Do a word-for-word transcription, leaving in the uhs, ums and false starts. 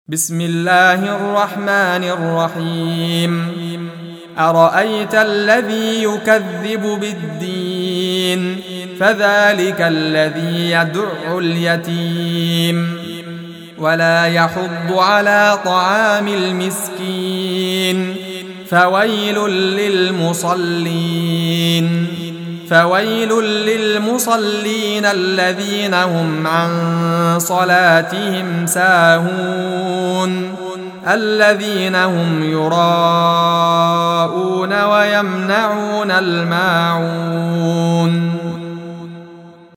بسم الله الرحمن الرحيم أرأيت الذي يكذب بالدين فذلك الذي يدع اليتيم ولا يحض على طعام المسكين فويل للمصلين فويل للمصلين الذين هم عن صلاتهم ساهون الذين هم يراءون ويمنعون الماعون